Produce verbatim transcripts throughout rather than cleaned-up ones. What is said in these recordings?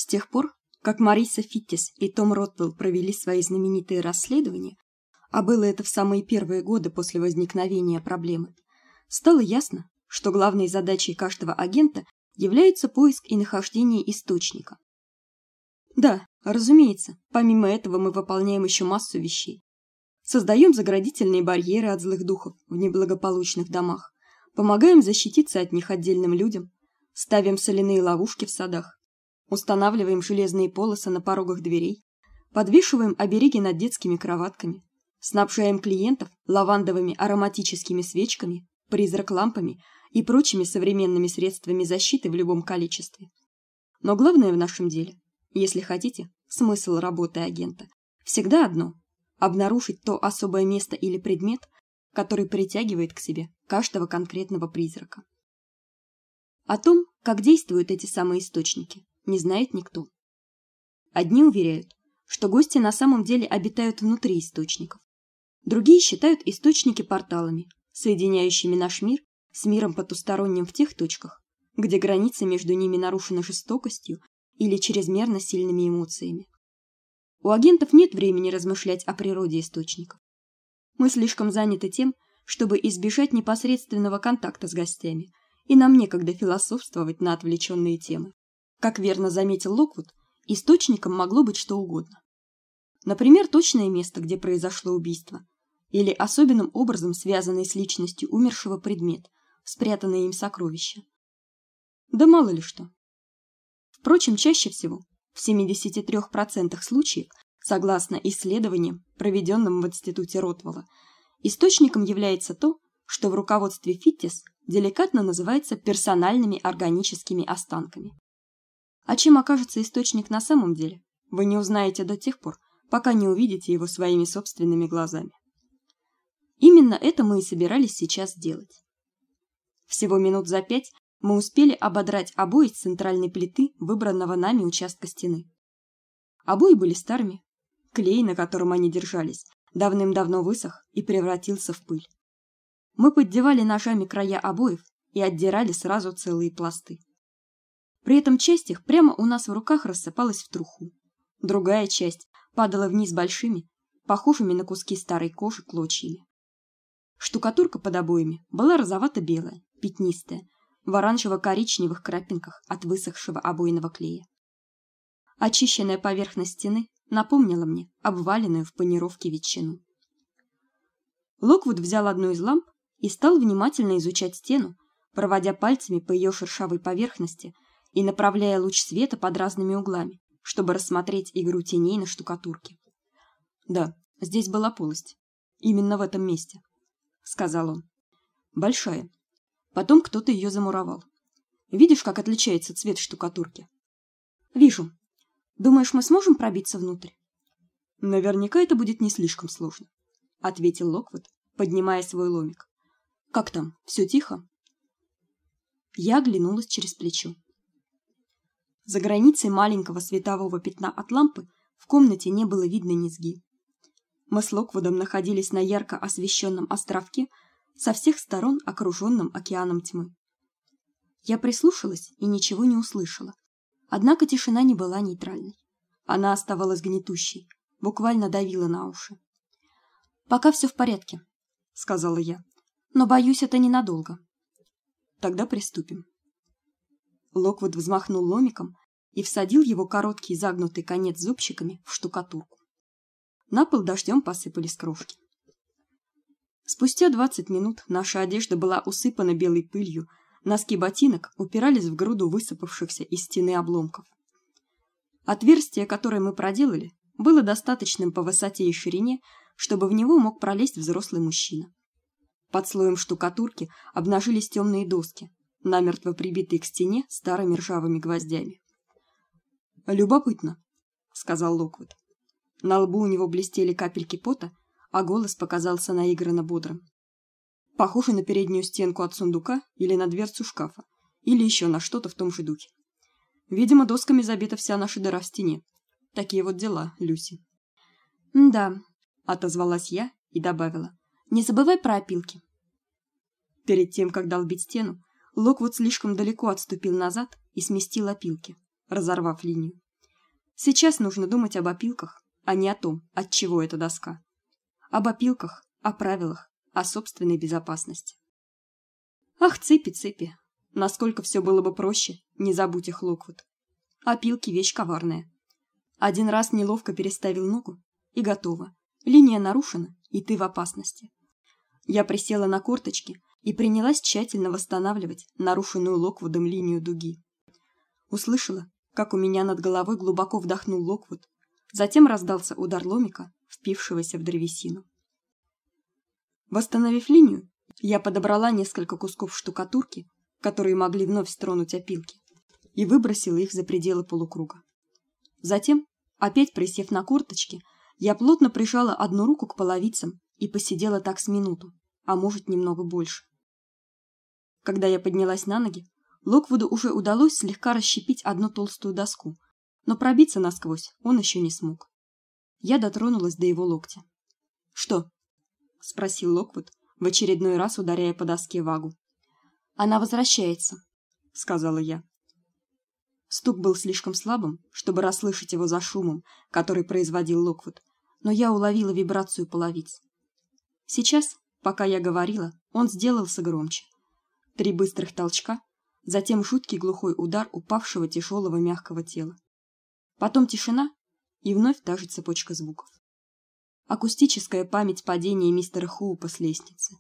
С тех пор, как Мариса Фиттис и Том Ротвелл провели свои знаменитые расследования, а было это в самые первые годы после возникновения проблемы, стало ясно, что главной задачей каждого агента является поиск и нахождение источника. Да, разумеется, помимо этого мы выполняем еще массу вещей. Создаем заградительные барьеры от злых духов в неблагополучных домах, помогаем защититься от них отдельным людям, ставим соляные ловушки в садах, устанавливаем железные полосы на порогах дверей, подвешиваем обереги над детскими кроватками, снабжаем клиентов лавандовыми ароматическими свечками, призрак-лампами и прочими современными средствами защиты в любом количестве. Но главное в нашем деле, если хотите, смысл работы агента, всегда одно – обнаружить то особое место или предмет, который притягивает к себе каждого конкретного призрака. О том, как действуют эти самые источники, не знает никто. Одни уверяют, что гости на самом деле обитают внутри источников. Другие считают источники порталами, соединяющими наш мир с миром потусторонним в тех точках, где граница между ними нарушена жестокостью или чрезмерно сильными эмоциями. У агентов нет времени размышлять о природе источников. Мы слишком заняты тем, чтобы избежать непосредственного контакта с гостями, и нам некогда философствовать на отвлеченные темы. Как верно заметил Локвуд, источником могло быть что угодно. Например, точное место, где произошло убийство, или особенным образом связанный с личностью умершего предмет, спрятанное им сокровище. Да мало ли что. Впрочем, чаще всего, в семидесяти трёх процентах случаев, согласно исследованиям, проведенным в институте Ротвелла, источником является то, что в руководстве Фиттис деликатно называется персональными органическими останками. А чем окажется источник на самом деле, вы не узнаете до тех пор, пока не увидите его своими собственными глазами. Именно это мы и собирались сейчас сделать. Всего минут за пять мы успели ободрать обои с центральной плиты выбранного нами участка стены. Обои были старыми, клей, на котором они держались, давным-давно высох и превратился в пыль. Мы поддевали ножами края обоев и отдирали сразу целые пласты. При этом часть их прямо у нас в руках рассыпалась в труху. Другая часть падала вниз большими, похожими на куски старой кожи клочьями. Штукатурка под обоями была розовато-белая, пятнистая, в оранжево-коричневых крапинках от высохшего обойного клея. Очищенная поверхность стены напомнила мне обваленную в панировке ветчину. Локвуд взял одну из ламп и стал внимательно изучать стену, проводя пальцами по ее шершавой поверхности и направляя луч света под разными углами, чтобы рассмотреть игру теней на штукатурке. Да, здесь была полость. Именно в этом месте, сказал он. Большая. Потом кто-то ее замуровал. Видишь, как отличается цвет штукатурки? Вижу. Думаешь, мы сможем пробиться внутрь? Наверняка это будет не слишком сложно, ответил Локвуд, поднимая свой ломик. Как там? Все тихо? Я оглянулась через плечо. За границей маленького светового пятна от лампы в комнате не было видно низги. Мы с Локвудом находились на ярко освещенном островке, со всех сторон окруженном океаном тьмы. Я прислушалась и ничего не услышала. Однако тишина не была нейтральной. Она оставалась гнетущей, буквально давила на уши. Пока все в порядке, сказала я. Но боюсь, это ненадолго. Тогда приступим. Локвуд взмахнул ломиком и всадил его короткий загнутый конец зубчиками в штукатурку. На пол дождем посыпались крошки. Спустя двадцать минут наша одежда была усыпана белой пылью, носки ботинок упирались в груду высыпавшихся из стены обломков. Отверстие, которое мы проделали, было достаточным по высоте и ширине, чтобы в него мог пролезть взрослый мужчина. Под слоем штукатурки обнажились темные доски, намертво прибитые к стене старыми ржавыми гвоздями. Любопытно, сказал Локвуд. На лбу у него блестели капельки пота, а голос показался наигранно бодрым. Похоже на переднюю стенку от сундука или на дверцу шкафа, или еще на что-то в том же духе. Видимо, досками забита вся наша дыра в стене. Такие вот дела, Люси. Да, отозвалась я и добавила: не забывай про опилки. Перед тем, как долбить стену, Локвуд слишком далеко отступил назад и сместил опилки, разорвав линию. Сейчас нужно думать об опилках, а не о том, от чего эта доска. Об опилках, о правилах, о собственной безопасности. Ах, цепи, цепи. Насколько все было бы проще, не забудь их, Локвуд. Опилки вещь коварная. Один раз неловко переставил ногу, и готово. Линия нарушена, и ты в опасности. Я присела на корточки и принялась тщательно восстанавливать нарушенную Локвудом линию дуги. Услышала, как у меня над головой глубоко вдохнул Локвуд, затем раздался удар ломика, впившегося в древесину. Восстановив линию, я подобрала несколько кусков штукатурки, которые могли вновь стронуть опилки, и выбросила их за пределы полукруга. Затем, опять присев на корточки, я плотно прижала одну руку к половицам и посидела так с минуту, а может, немного больше. Когда я поднялась на ноги, Локвуду уже удалось слегка расщепить одну толстую доску, но пробиться насквозь он еще не смог. Я дотронулась до его локтя. "Что?" спросил Локвуд, в очередной раз ударяя по доске вагу. "Она возвращается", сказала я. Стук был слишком слабым, чтобы расслышать его за шумом, который производил Локвуд, но я уловила вибрацию половиц. Сейчас, пока я говорила, он сделался громче. Три быстрых толчка, затем жуткий глухой удар упавшего тяжелого мягкого тела. Потом тишина и вновь та же цепочка звуков. Акустическая память падения мистера Хоупа с лестницы.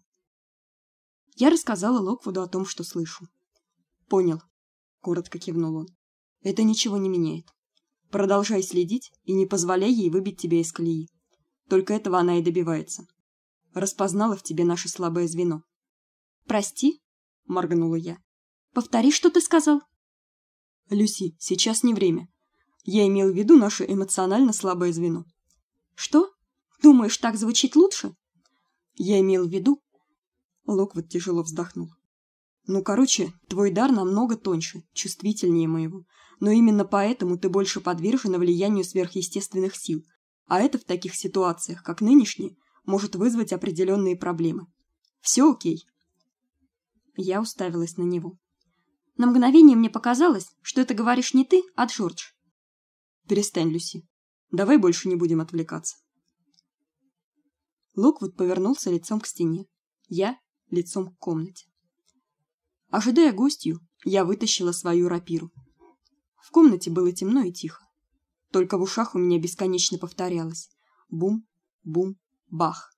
Я рассказала Локвуду о том, что слышу. "Понял", коротко кивнул он. "Это ничего не меняет. Продолжай следить и не позволяй ей выбить тебя из колеи. Только этого она и добивается. Распознала в тебе наше слабое звено". "Прости", моргнула я. "Повтори, что ты сказал". "Люси, сейчас не время. Я имел в виду наше эмоционально слабое звено". "Что? Думаешь, так звучит лучше?" "Я имел в виду..." Локвуд тяжело вздохнул. "Ну, короче, твой дар намного тоньше, чувствительнее моего, но именно поэтому ты больше подвержена влиянию сверхъестественных сил, а это в таких ситуациях, как нынешняя, может вызвать определенные проблемы. Все окей?" Я уставилась на него. На мгновение мне показалось, что это говоришь не ты, а Джордж. "Перестань, Люси. Давай больше не будем отвлекаться". Локвуд повернулся лицом к стене, я лицом к комнате. Ожидая гостью, я вытащила свою рапиру. В комнате было темно и тихо. Только в ушах у меня бесконечно повторялось: бум, бум, бах.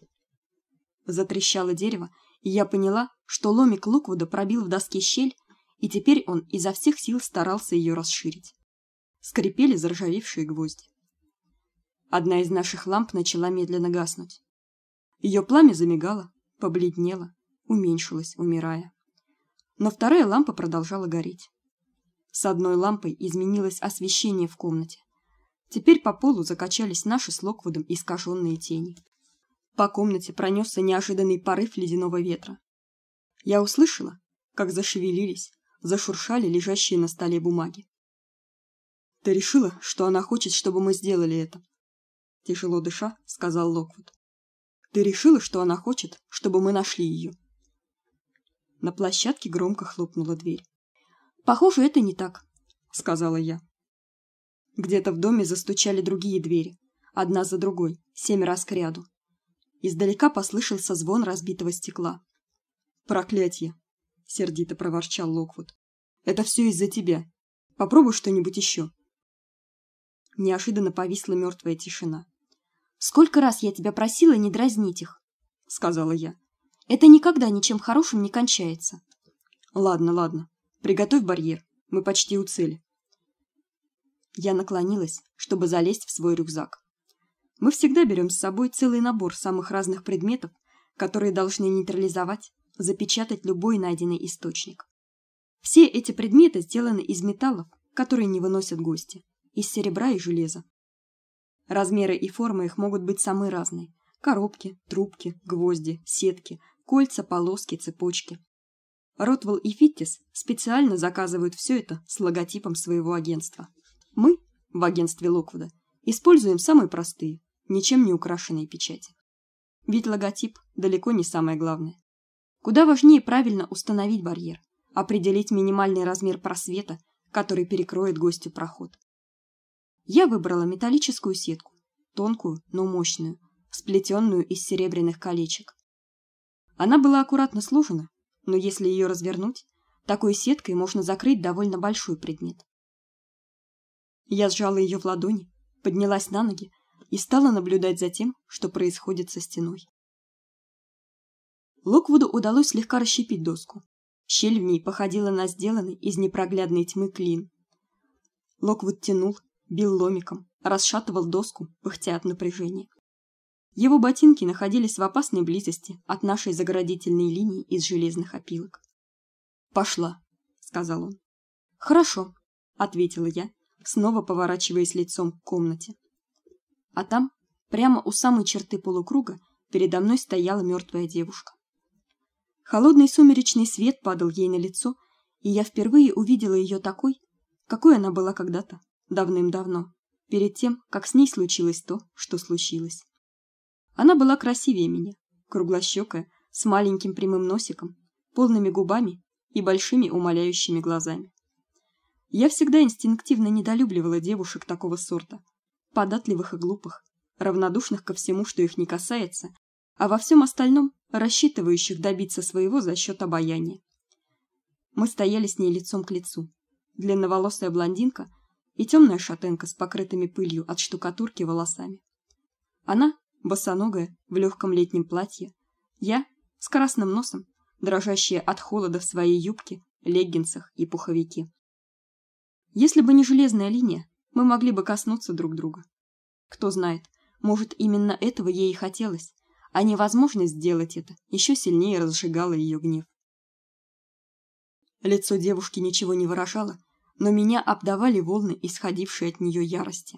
Затрещало дерево, и я поняла, что ломик Локвуда пробил в доске щель, и теперь он изо всех сил старался ее расширить. Скрипели заржавевшие гвозди. Одна из наших ламп начала медленно гаснуть. Ее пламя замигало, побледнело, уменьшилось, умирая. Но вторая лампа продолжала гореть. С одной лампой изменилось освещение в комнате. Теперь по полу закачались наши с Локвудом искаженные тени. По комнате пронесся неожиданный порыв ледяного ветра. Я услышала, как зашевелились, зашуршали лежащие на столе бумаги. "Ты решила, что она хочет, чтобы мы сделали это?" тяжело дыша, сказал Локвуд. "Ты решила, что она хочет, чтобы мы нашли ее?" На площадке громко хлопнула дверь. "Похоже, это не так", сказала я. Где-то в доме застучали другие двери, одна за другой, семь раз кряду. Издалека послышался звон разбитого стекла. "Проклятье", сердито проворчал Локвуд. "Это все из-за тебя. Попробуй что-нибудь еще." Неожиданно повисла мертвая тишина. "Сколько раз я тебя просила не дразнить их", сказала я. "Это никогда ничем хорошим не кончается". "Ладно, ладно. Приготовь барьер. Мы почти у цели". Я наклонилась, чтобы залезть в свой рюкзак. Мы всегда берем с собой целый набор самых разных предметов, которые должны нейтрализовать, запечатать любой найденный источник. Все эти предметы сделаны из металлов, которые не выносят гости, из серебра и железа. Размеры и формы их могут быть самые разные: коробки, трубки, гвозди, сетки, кольца, полоски, цепочки. Ротвелл и Фиттис специально заказывают все это с логотипом своего агентства. Мы в агентстве Локвуда используем самые простые, ничем не украшенные печати. Ведь логотип далеко не самое главное. Куда важнее правильно установить барьер, определить минимальный размер просвета, который перекроет гостю проход. Я выбрала металлическую сетку, тонкую, но мощную, сплетенную из серебряных колечек. Она была аккуратно сложена, но если ее развернуть, такой сеткой можно закрыть довольно большой предмет. Я сжала ее в ладони, поднялась на ноги и стала наблюдать за тем, что происходит со стеной. Локвуду удалось слегка расщепить доску. Щель в ней походила на сделанный из непроглядной тьмы клин. Локвуд тянул, бил ломиком, расшатывал доску, пыхтя от напряжения. Его ботинки находились в опасной близости от нашей заградительной линии из железных опилок. «Пошла», — сказал он. «Хорошо», — ответила я, снова поворачиваясь лицом к комнате. А там, прямо у самой черты полукруга, передо мной стояла мертвая девушка. Холодный сумеречный свет падал ей на лицо, и я впервые увидела ее такой, какой она была когда-то, давным-давно, перед тем, как с ней случилось то, что случилось. Она была красивее меня, круглощёкая, с маленьким прямым носиком, полными губами и большими умоляющими глазами. Я всегда инстинктивно недолюбливала девушек такого сорта, податливых и глупых, равнодушных ко всему, что их не касается, а во всем остальном рассчитывающих добиться своего за счет обаяния. Мы стояли с ней лицом к лицу. Длинноволосая блондинка и темная шатенка с покрытыми пылью от штукатурки волосами. Она босоногая, в легком летнем платье, я с красным носом, дрожащая от холода в своей юбке, леггинсах и пуховике. Если бы не железная линия, мы могли бы коснуться друг друга. Кто знает, может, именно этого ей и хотелось, а невозможность сделать это еще сильнее разжигала ее гнев. Лицо девушки ничего не выражало, но меня обдавали волны, исходившие от нее ярости.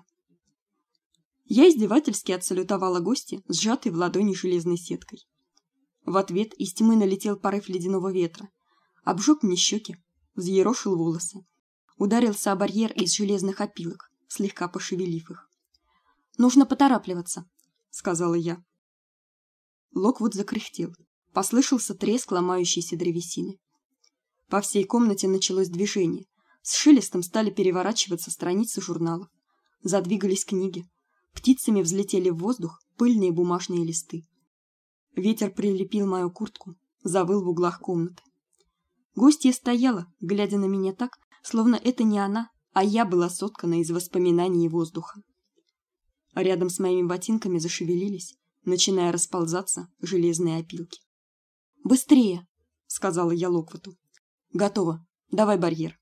Я издевательски отсалютовала гостье, сжатой в ладони железной сеткой. В ответ из тьмы налетел порыв ледяного ветра, обжег мне щеки, взъерошил волосы, ударился о барьер из железных опилок, слегка пошевелив их. «Нужно поторапливаться», — сказала я. Локвуд закряхтел. Послышался треск ломающейся древесины. По всей комнате началось движение. С шелестом стали переворачиваться страницы журналов. Задвигались книги. Птицами взлетели в воздух пыльные бумажные листы. Ветер прилепил мою куртку, завыл в углах комнаты. Гостья стояла, глядя на меня так, словно это не она, а я была соткана из воспоминаний и воздуха. Рядом с моими ботинками зашевелились, начиная расползаться железные опилки. «Быстрее!» — сказала я Локвуду. «Готово. Давай барьер».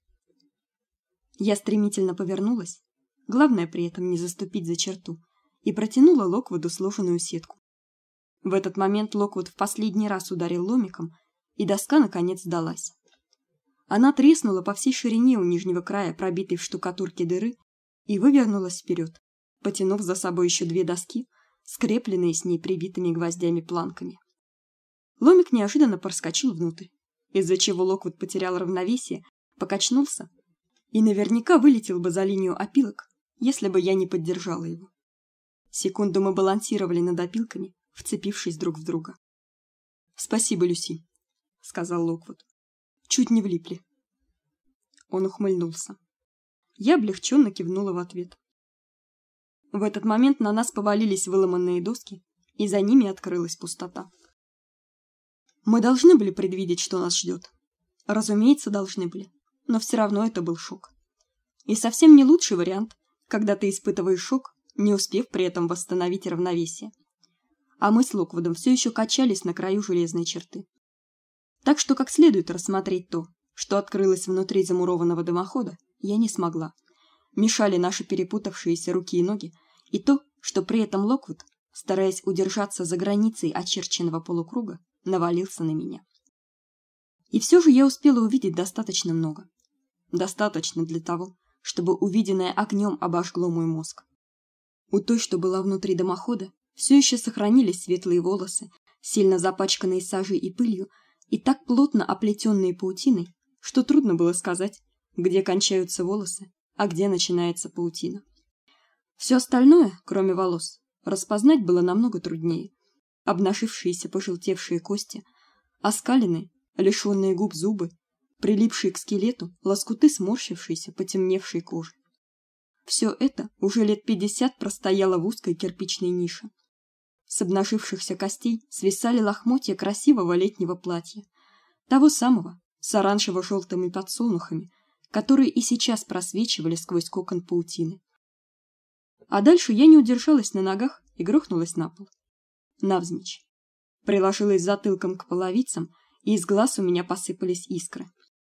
Я стремительно повернулась, главное при этом не заступить за черту, и протянула Локвуду сложенную сетку. В этот момент Локвуд в последний раз ударил ломиком, и доска наконец сдалась. Она треснула по всей ширине у нижнего края пробитой в штукатурке дыры и вывернулась вперед, потянув за собой еще две доски, скрепленные с ней прибитыми гвоздями планками. Ломик неожиданно проскочил внутрь, из-за чего Локвуд потерял равновесие, покачнулся и наверняка вылетел бы за линию опилок, если бы я не поддержала его. Секунду мы балансировали над опилками, вцепившись друг в друга. «Спасибо, Люси», — сказал Локвуд. «Чуть не влипли». Он ухмыльнулся. Я облегченно кивнула в ответ. В этот момент на нас повалились выломанные доски, и за ними открылась пустота. Мы должны были предвидеть, что нас ждет. Разумеется, должны были, но все равно это был шок. И совсем не лучший вариант, когда ты испытываешь шок, не успев при этом восстановить равновесие. А мы с Локвудом все еще качались на краю железной черты. Так что как следует рассмотреть то, что открылось внутри замурованного дымохода, я не смогла. Мешали наши перепутавшиеся руки и ноги, и то, что при этом Локвуд, стараясь удержаться за границей очерченного полукруга, навалился на меня. И все же я успела увидеть достаточно много. Достаточно для того, чтобы увиденное огнем обожгло мой мозг. У той, что была внутри дымохода, все еще сохранились светлые волосы, сильно запачканные сажей и пылью, и так плотно оплетенные паутиной, что трудно было сказать, где кончаются волосы, а где начинается паутина. Все остальное, кроме волос, распознать было намного труднее. Обнажившиеся пожелтевшие кости, оскаленные, лишенные губ зубы, прилипшие к скелету лоскуты сморщившейся, потемневшей кожи. Все это уже лет пятьдесят простояло в узкой кирпичной нише. С обнажившихся костей свисали лохмотья красивого летнего платья, того самого с оранжево-желтыми подсолнухами, которые и сейчас просвечивали сквозь кокон паутины. А дальше я не удержалась на ногах и грохнулась на пол. Навзничь. Приложилась затылком к половицам, и из глаз у меня посыпались искры.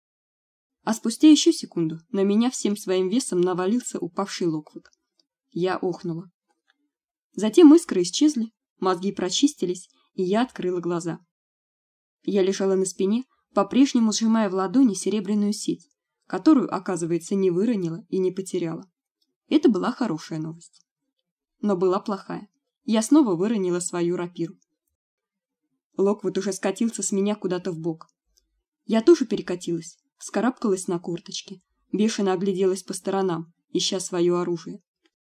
А спустя еще секунду на меня всем своим весом навалился упавший Локвуд. Я охнула. Затем искры исчезли, мозги прочистились, и я открыла глаза. Я лежала на спине, по-прежнему сжимая в ладони серебряную сеть, которую, оказывается, не выронила и не потеряла. Это была хорошая новость. Но была плохая. Я снова выронила свою рапиру. Локвуд уже скатился с меня куда-то вбок. Я тоже перекатилась, вскарабкалась на корточки, бешено огляделась по сторонам, ища свое оружие.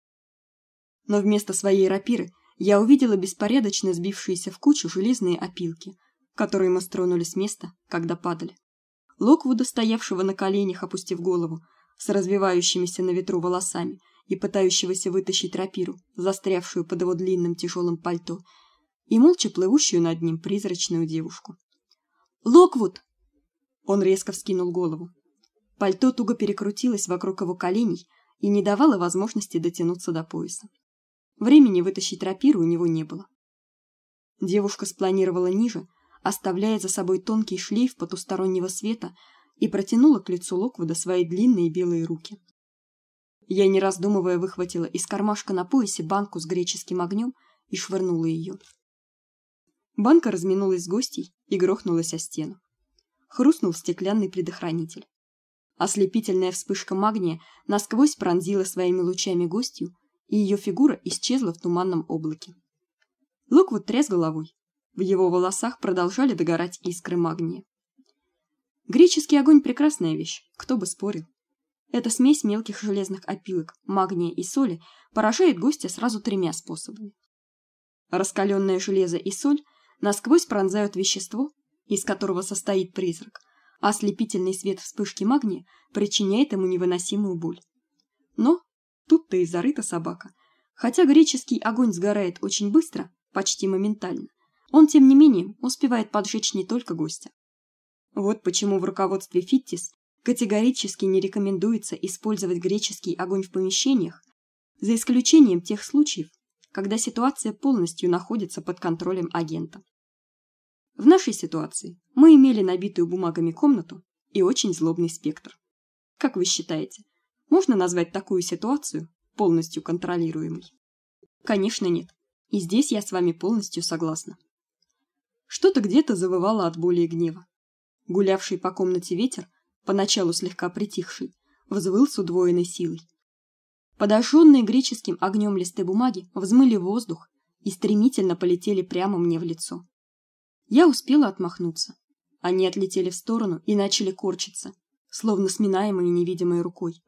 Но вместо своей рапиры я увидела беспорядочно сбившиеся в кучу железные опилки, которые мы стронули с места, когда падали. Локвуда, стоявшего на коленях, опустив голову, с развивающимися на ветру волосами и пытающегося вытащить рапиру, застрявшую под его длинным тяжелым пальто, и молча плывущую над ним призрачную девушку. «Локвуд!» Он резко вскинул голову. Пальто туго перекрутилось вокруг его коленей и не давало возможности дотянуться до пояса. Времени вытащить рапиру у него не было. Девушка спланировала ниже, оставляя за собой тонкий шлейф потустороннего света, и протянула к лицу Локвуда свои длинные белые руки. Я, не раздумывая, выхватила из кармашка на поясе банку с греческим огнем и швырнула ее. Банка разминулась с гостьей и грохнулась о стену. Хрустнул стеклянный предохранитель. Ослепительная вспышка магния насквозь пронзила своими лучами гостью, и ее фигура исчезла в туманном облаке. Локвуд тряс головой. В его волосах продолжали догорать искры магния. Греческий огонь — прекрасная вещь, кто бы спорил. Эта смесь мелких железных опилок, магния и соли поражает гостя сразу тремя способами. Раскаленное железо и соль насквозь пронзают вещество, из которого состоит призрак, а ослепительный свет вспышки магния причиняет ему невыносимую боль. Но тут-то и зарыта собака. Хотя греческий огонь сгорает очень быстро, почти моментально, он, тем не менее, успевает поджечь не только гостя. Вот почему в руководстве Фиттис категорически не рекомендуется использовать греческий огонь в помещениях, за исключением тех случаев, когда ситуация полностью находится под контролем агента. В нашей ситуации мы имели набитую бумагами комнату и очень злобный спектр. Как вы считаете, можно назвать такую ситуацию полностью контролируемой? Конечно, нет. И здесь я с вами полностью согласна. Что-то где-то завывало от боли и гнева. Гулявший по комнате ветер, поначалу слегка притихший, взвыл с удвоенной силой. Подожженные греческим огнем листы бумаги взмыли в воздух и стремительно полетели прямо мне в лицо. Я успела отмахнуться. Они отлетели в сторону и начали корчиться, словно сминаемые невидимой рукой.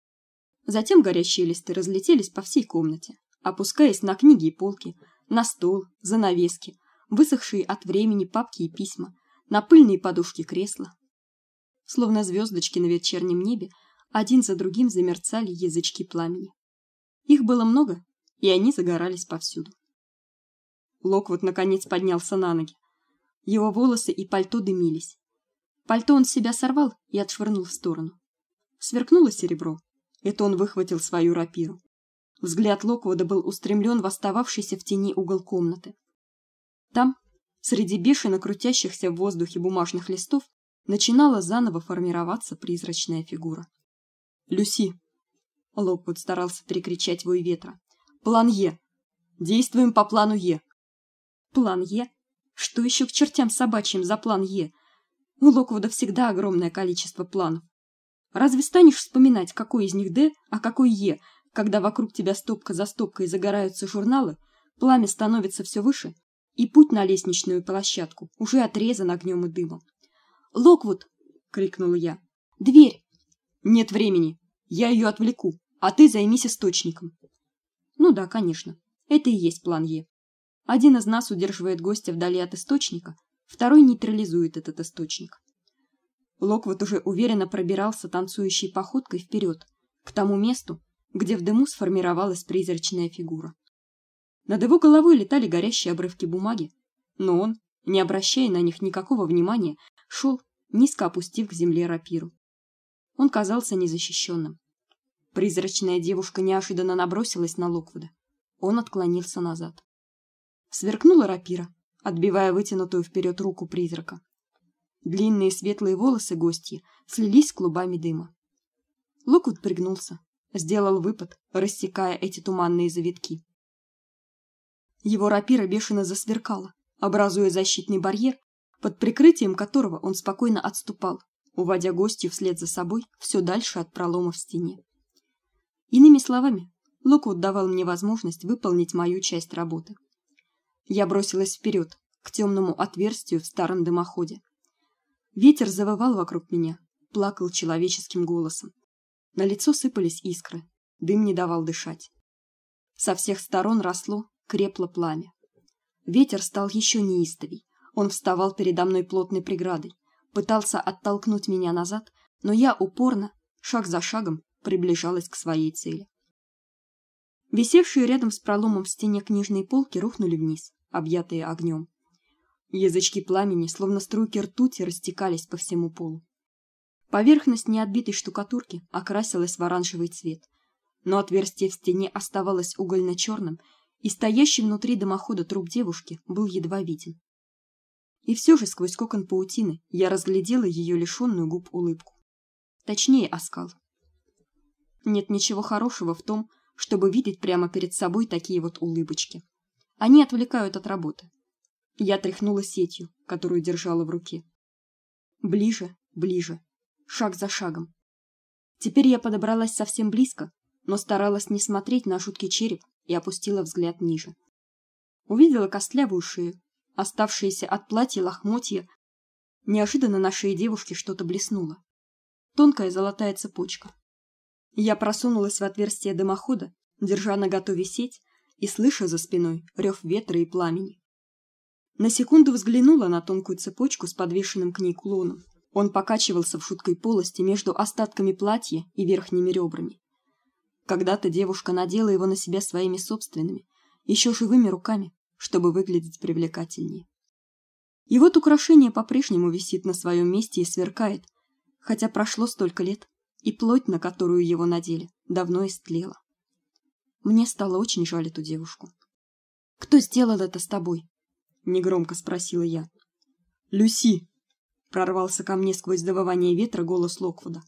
Затем горящие листы разлетелись по всей комнате, опускаясь на книги и полки, на стол, занавески, высохшие от времени папки и письма, на пыльные подушки кресла. Словно звездочки на вечернем небе, один за другим замерцали язычки пламени. Их было много, и они загорались повсюду. Локвуд наконец поднялся на ноги. Его волосы и пальто дымились. Пальто он с себя сорвал и отшвырнул в сторону. Сверкнуло серебро. Это он выхватил свою рапиру. Взгляд Локвуда был устремлен в остававшийся в тени угол комнаты. Там, среди бешено крутящихся в воздухе бумажных листов, начинала заново формироваться призрачная фигура. «Люси!» — Локвуд старался перекричать вой ветра. «План Е! Действуем по плану Е!» «План Е? Что еще к чертям собачьим за план Е? У Локвуда всегда огромное количество планов. Разве станешь вспоминать, какой из них Д, а какой Е, когда вокруг тебя стопка за стопкой загораются журналы, пламя становится все выше, и путь на лестничную площадку уже отрезан огнем и дымом? «Локвуд!» — крикнула я. «Дверь!» «Нет времени. Я ее отвлеку, а ты займись источником». Ну да, конечно. Это и есть план Е. Один из нас удерживает гостя вдали от источника, второй нейтрализует этот источник. Локвуд уже уверенно пробирался танцующей походкой вперед, к тому месту, где в дыму сформировалась призрачная фигура. Над его головой летали горящие обрывки бумаги, но он, не обращая на них никакого внимания, шел, низко опустив к земле рапиру. Он казался незащищенным. Призрачная девушка неожиданно набросилась на Локвуда. Он отклонился назад. Сверкнула рапира, отбивая вытянутую вперед руку призрака. Длинные светлые волосы гостьи слились с клубами дыма. Локвуд пригнулся, сделал выпад, рассекая эти туманные завитки. Его рапира бешено засверкала, образуя защитный барьер, под прикрытием которого он спокойно отступал, уводя гостью вслед за собой все дальше от пролома в стене. Иными словами, Локвуд давал мне возможность выполнить мою часть работы. Я бросилась вперед, к темному отверстию в старом дымоходе. Ветер завывал вокруг меня, плакал человеческим голосом. На лицо сыпались искры, дым не давал дышать. Со всех сторон росло, крепло пламя. Ветер стал еще неистовей. Он вставал передо мной плотной преградой, пытался оттолкнуть меня назад, но я упорно, шаг за шагом, приближалась к своей цели. Висевшие рядом с проломом в стене книжные полки рухнули вниз, объятые огнем. Язычки пламени, словно струйки ртути, растекались по всему полу. Поверхность неотбитой штукатурки окрасилась в оранжевый цвет, но отверстие в стене оставалось угольно-черным, и стоящий внутри дымохода труп девушки был едва виден. И все же сквозь кокон паутины я разглядела ее лишенную губ улыбку. Точнее, оскал. Нет ничего хорошего в том, чтобы видеть прямо перед собой такие вот улыбочки. Они отвлекают от работы. Я тряхнула сетью, которую держала в руке. Ближе, ближе, шаг за шагом. Теперь я подобралась совсем близко, но старалась не смотреть на жуткий череп и опустила взгляд ниже. Увидела костлявую шею, оставшиеся от платья лохмотья. Неожиданно на шее девушки что-то блеснуло. Тонкая золотая цепочка. Я просунулась в отверстие дымохода, держа наготове сеть и слыша за спиной рев ветра и пламени. На секунду взглянула на тонкую цепочку с подвешенным к ней кулоном. Он покачивался в шуткой полости между остатками платья и верхними ребрами. Когда-то девушка надела его на себя своими собственными, еще живыми руками, чтобы выглядеть привлекательнее. И вот украшение по-прежнему висит на своем месте и сверкает, хотя прошло столько лет, и плоть, на которую его надели, давно истлела. Мне стало очень жаль эту девушку. Кто сделал это с тобой? Негромко спросила я. Люси, прорвался ко мне сквозь завывание ветра голос Локвуда.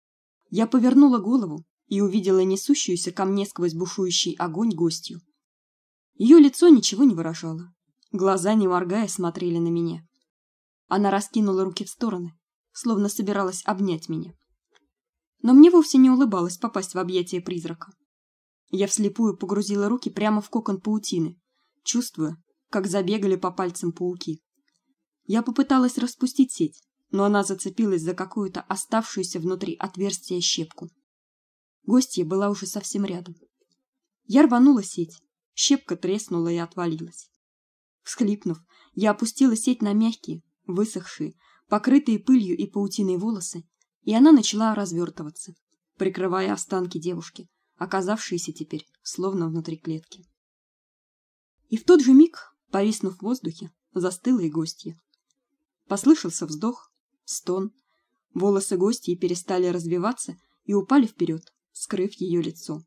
Я повернула голову и увидела несущуюся ко мне сквозь бушующий огонь гостью. Ее лицо ничего не выражало. Глаза, не моргая, смотрели на меня. Она раскинула руки в стороны, словно собиралась обнять меня. Но мне вовсе не улыбалось попасть в объятия призрака. Я вслепую погрузила руки прямо в кокон паутины, чувствуя, как забегали по пальцам пауки. Я попыталась распустить сеть, но она зацепилась за какую-то оставшуюся внутри отверстия щепку. Гостья была уже совсем рядом. Я рванула сеть, щепка треснула и отвалилась. Всхлипнув, я опустила сеть на мягкие, высохшие, покрытые пылью и паутиной волосы, и она начала развертываться, прикрывая останки девушки, оказавшиеся теперь словно внутри клетки. И в тот же миг, повиснув в воздухе, застыла и гостья. Послышался вздох, стон. Волосы гостьи перестали развиваться и упали вперед, скрыв ее лицо.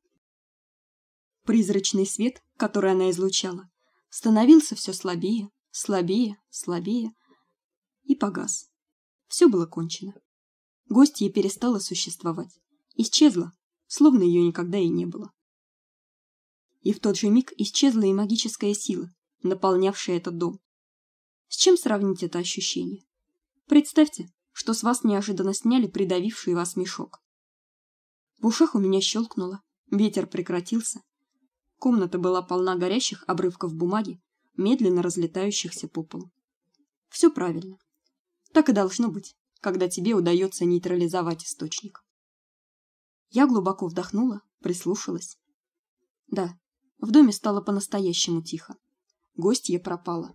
Призрачный свет, который она излучала, становился все слабее, слабее, слабее и погас. Все было кончено. Гостья перестала существовать, исчезла, словно ее никогда и не было. И в тот же миг исчезла и магическая сила, наполнявшая этот дом. С чем сравнить это ощущение? Представьте, что с вас неожиданно сняли придавивший вас мешок. В ушах у меня щелкнуло, ветер прекратился. Комната была полна горящих обрывков бумаги, медленно разлетающихся по полу. Все правильно. Так и должно быть, когда тебе удается нейтрализовать источник. Я глубоко вдохнула, прислушалась. Да, в доме стало по-настоящему тихо. Гостья пропала.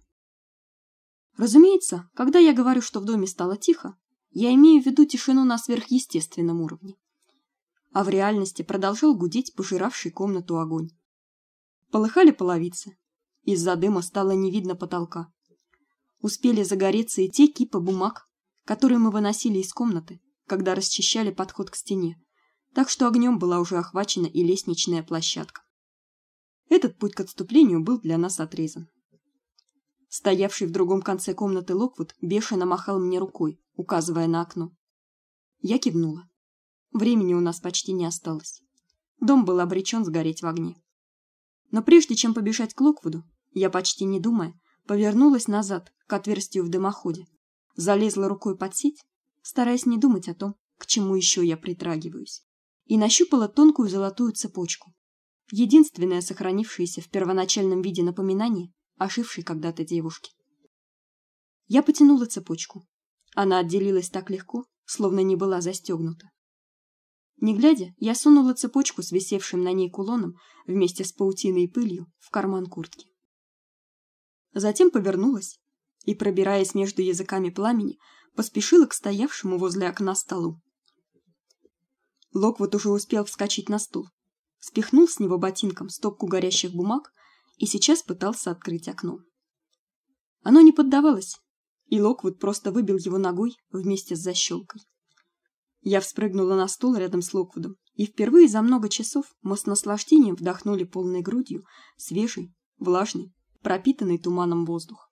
Разумеется, когда я говорю, что в доме стало тихо, я имею в виду тишину на сверхъестественном уровне. а в реальности продолжал гудеть пожиравший комнату огонь. Полыхали половицы. Из-за дыма стало не видно потолка. Успели загореться и те кипы бумаг, которые мы выносили из комнаты, когда расчищали подход к стене, так что огнем была уже охвачена и лестничная площадка. Этот путь к отступлению был для нас отрезан. Стоявший в другом конце комнаты Локвуд бешено махал мне рукой, указывая на окно. Я кивнула. Времени у нас почти не осталось. Дом был обречен сгореть в огне. Но прежде чем побежать к Локвуду, я, почти не думая, повернулась назад к отверстию в дымоходе, залезла рукой под сеть, стараясь не думать о том, к чему еще я притрагиваюсь, и нащупала тонкую золотую цепочку, единственное сохранившееся в первоначальном виде напоминание ожившей когда-то девушки. Я потянула цепочку. Она отделилась так легко, словно не была застегнута. Не глядя, я сунула цепочку с висевшим на ней кулоном вместе с паутиной и пылью в карман куртки. Затем повернулась и, пробираясь между языками пламени, поспешила к стоявшему возле окна столу. Локвуд уже успел вскочить на стул, спихнул с него ботинком стопку горящих бумаг и сейчас пытался открыть окно. Оно не поддавалось, и Локвуд просто выбил его ногой вместе с защелкой. Я вспрыгнула на стул рядом с Локвудом, и впервые за много часов мы с наслаждением вдохнули полной грудью свежий, влажный, пропитанный туманом воздух.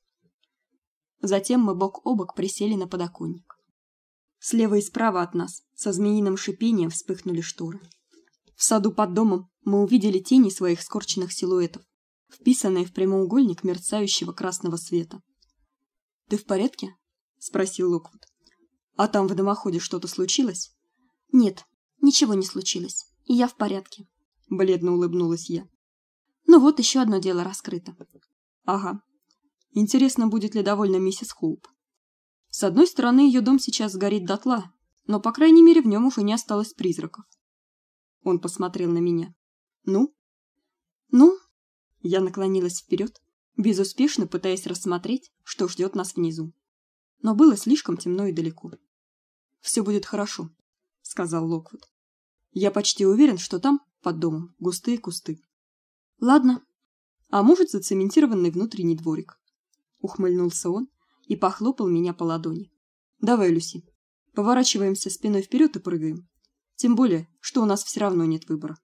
Затем мы бок о бок присели на подоконник. Слева и справа от нас со змеиным шипением вспыхнули шторы. В саду под домом мы увидели тени своих скорченных силуэтов, вписанные в прямоугольник мерцающего красного света. «Ты в порядке?» — спросил Локвуд. «А там в дымоходе что-то случилось?» «Нет, ничего не случилось, и я в порядке», — бледно улыбнулась я. «Ну вот еще одно дело раскрыто». «Ага. Интересно, будет ли довольна миссис Хоуп. С одной стороны, ее дом сейчас сгорит дотла, но, по крайней мере, в нем уже не осталось призраков». Он посмотрел на меня. «Ну?» «Ну?» Я наклонилась вперед, безуспешно пытаясь рассмотреть, что ждет нас внизу. Но было слишком темно и далеко. «Все будет хорошо», — сказал Локвуд. «Я почти уверен, что там, под домом, густые кусты». «Ладно. А может, зацементированный внутренний дворик?» Ухмыльнулся он и похлопал меня по ладони. «Давай, Люси, поворачиваемся спиной вперед и прыгаем. Тем более, что у нас все равно нет выбора».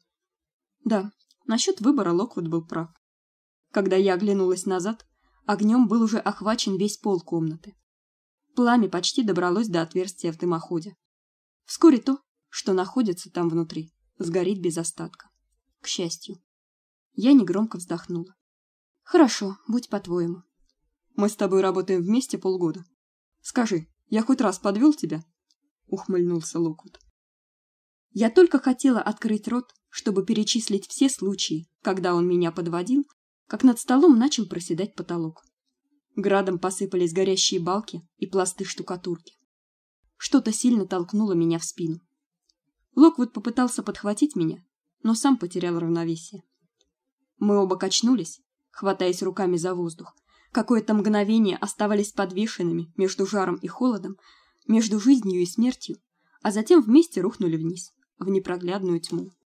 Да, насчет выбора Локвуд был прав. Когда я оглянулась назад, огнем был уже охвачен весь пол комнаты. Пламя почти добралось до отверстия в дымоходе. Вскоре то, что находится там внутри, сгорит без остатка. К счастью. Я негромко вздохнула. «Хорошо, будь по-твоему. Мы с тобой работаем вместе полгода. Скажи, я хоть раз подвел тебя?» — ухмыльнулся Локвуд. Я только хотела открыть рот, чтобы перечислить все случаи, когда он меня подводил, как над столом начал проседать потолок. Градом посыпались горящие балки и пласты штукатурки. Что-то сильно толкнуло меня в спину. Локвуд попытался подхватить меня, но сам потерял равновесие. Мы оба качнулись, хватаясь руками за воздух. Какое-то мгновение оставались подвешенными между жаром и холодом, между жизнью и смертью, а затем вместе рухнули вниз, в непроглядную тьму.